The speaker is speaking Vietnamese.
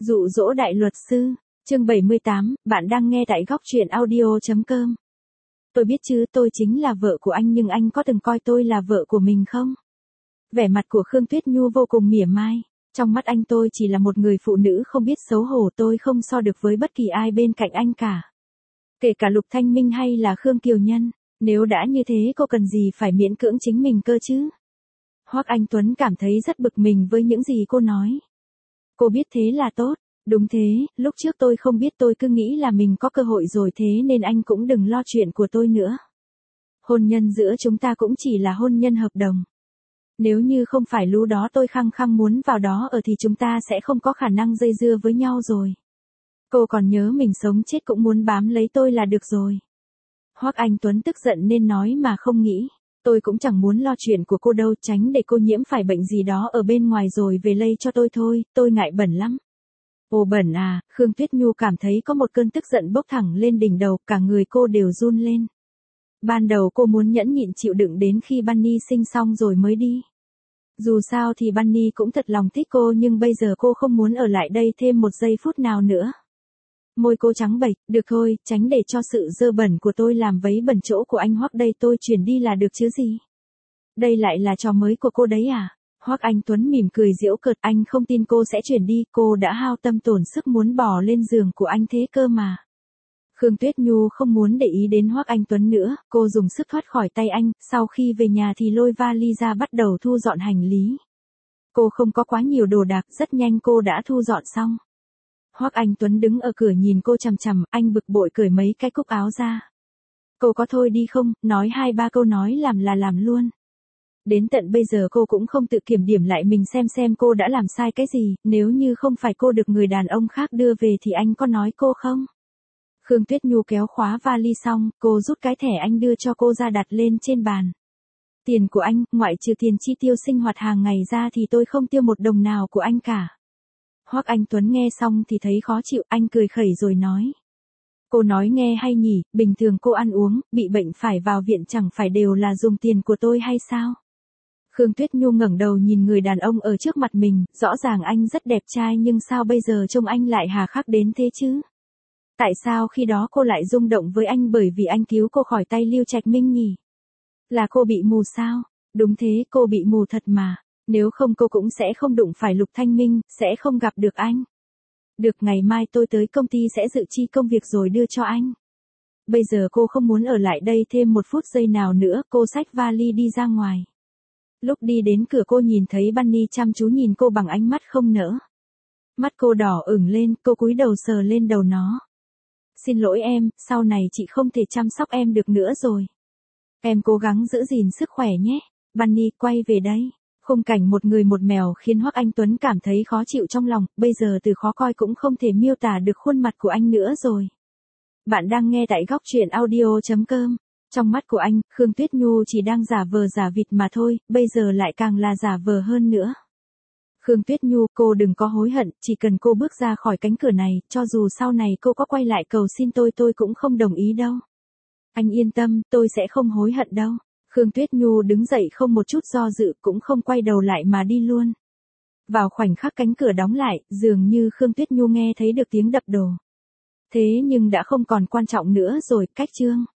Dụ dỗ đại luật sư, chương 78, bạn đang nghe tại góc truyện audio.com. Tôi biết chứ, tôi chính là vợ của anh, nhưng anh có từng coi tôi là vợ của mình không? Vẻ mặt của Khương Tuyết Nhu vô cùng mỉa mai. Trong mắt anh tôi chỉ là một người phụ nữ không biết xấu hổ, tôi không so được với bất kỳ ai bên cạnh anh cả. Kể cả Lục Thanh Minh hay là Khương Kiều Nhân, nếu đã như thế cô cần gì phải miễn cưỡng chính mình cơ chứ? Hoắc Anh Tuấn cảm thấy rất bực mình với những gì cô nói. Cô biết thế là tốt. Đúng thế, lúc trước tôi không biết, tôi cứ nghĩ là mình có cơ hội rồi, thế nên anh cũng đừng lo chuyện của tôi nữa. Hôn nhân giữa chúng ta cũng chỉ là hôn nhân hợp đồng. Nếu như không phải lúc đó tôi khăng khăng muốn vào đó ở thì chúng ta sẽ không có khả năng dây dưa với nhau rồi. Cô còn nhớ mình sống chết cũng muốn bám lấy tôi là được rồi. Hoắc Anh Tuấn tức giận nên nói mà không nghĩ. Tôi cũng chẳng muốn lo chuyện của cô đâu, tránh để cô nhiễm phải bệnh gì đó ở bên ngoài rồi về lây cho tôi thôi, tôi ngại bẩn lắm. Ồ bẩn à, Khương Tuyết Nhu cảm thấy có một cơn tức giận bốc thẳng lên đỉnh đầu, cả người cô đều run lên. Ban đầu cô muốn nhẫn nhịn chịu đựng đến khi Bunny sinh xong rồi mới đi. Dù sao thì Bunny cũng thật lòng thích cô, nhưng bây giờ cô không muốn ở lại đây thêm một giây phút nào nữa. Môi cô trắng bệch, được thôi, tránh để cho sự dơ bẩn của tôi làm vấy bẩn chỗ của anh Hoắc, đây tôi chuyển đi là được chứ gì. Đây lại là trò mới của cô đấy à? Hoắc Anh Tuấn mỉm cười giễu cợt, anh không tin cô sẽ chuyển đi, cô đã hao tâm tổn sức muốn bỏ lên giường của anh thế cơ mà. Khương Tuyết Nhu không muốn để ý đến Hoắc Anh Tuấn nữa, cô dùng sức thoát khỏi tay anh, sau khi về nhà thì lôi vali ra bắt đầu thu dọn hành lý. Cô không có quá nhiều đồ đạc, rất nhanh cô đã thu dọn xong. Hoắc Anh Tuấn đứng ở cửa nhìn cô chằm chằm, anh bực bội cởi mấy cái cúc áo ra. Cô có thôi đi không, nói 2-3 câu nói làm là làm luôn. Đến tận bây giờ cô cũng không tự kiểm điểm lại mình xem cô đã làm sai cái gì, nếu như không phải cô được người đàn ông khác đưa về thì anh có nói cô không? Khương Tuyết Nhu kéo khóa vali xong, cô rút cái thẻ anh đưa cho cô ra đặt lên trên bàn. Tiền của anh, ngoại trừ tiền chi tiêu sinh hoạt hàng ngày ra thì tôi không tiêu một đồng nào của anh cả. Hoắc Anh Tuấn nghe xong thì thấy khó chịu, anh cười khẩy rồi nói. Cô nói nghe hay nhỉ, bình thường cô ăn uống, bị bệnh phải vào viện chẳng phải đều là dùng tiền của tôi hay sao? Khương Tuyết Nhu ngẩng đầu nhìn người đàn ông ở trước mặt mình, rõ ràng anh rất đẹp trai nhưng sao bây giờ trông anh lại hà khắc đến thế chứ? Tại sao khi đó cô lại rung động với anh bởi vì anh cứu cô khỏi tay Lưu Trạch Minh nhỉ? Là cô bị mù sao? Đúng thế, cô bị mù thật mà. Nếu không cô cũng sẽ không đụng phải Lục Thanh Minh, sẽ không gặp được anh. Được, ngày mai tôi tới công ty sẽ dự chi công việc rồi đưa cho anh. Bây giờ cô không muốn ở lại đây thêm một phút giây nào nữa, cô xách vali đi ra ngoài. Lúc đi đến cửa cô nhìn thấy Bunny chăm chú nhìn cô bằng ánh mắt không nỡ. Mắt cô đỏ ửng lên, cô cúi đầu sờ lên đầu nó. Xin lỗi em, sau này chị không thể chăm sóc em được nữa rồi. Em cố gắng giữ gìn sức khỏe nhé. Bunny, quay về đây. Khung cảnh một người một mèo khiến Hoắc Anh Tuấn cảm thấy khó chịu trong lòng, bây giờ từ khó coi cũng không thể miêu tả được khuôn mặt của anh nữa rồi. Bạn đang nghe tại góc truyện audio.com. Trong mắt của anh, Khương Tuyết Nhu chỉ đang giả vờ giả vịt mà thôi, bây giờ lại càng là giả vờ hơn nữa. Khương Tuyết Nhu, cô đừng có hối hận, chỉ cần cô bước ra khỏi cánh cửa này, cho dù sau này cô có quay lại cầu xin tôi cũng không đồng ý đâu. Anh yên tâm, tôi sẽ không hối hận đâu. Khương Tuyết Nhu đứng dậy không một chút do dự, cũng không quay đầu lại mà đi luôn. Vào khoảnh khắc cánh cửa đóng lại, dường như Khương Tuyết Nhu nghe thấy được tiếng đập đồ. Thế nhưng đã không còn quan trọng nữa rồi, cách chương.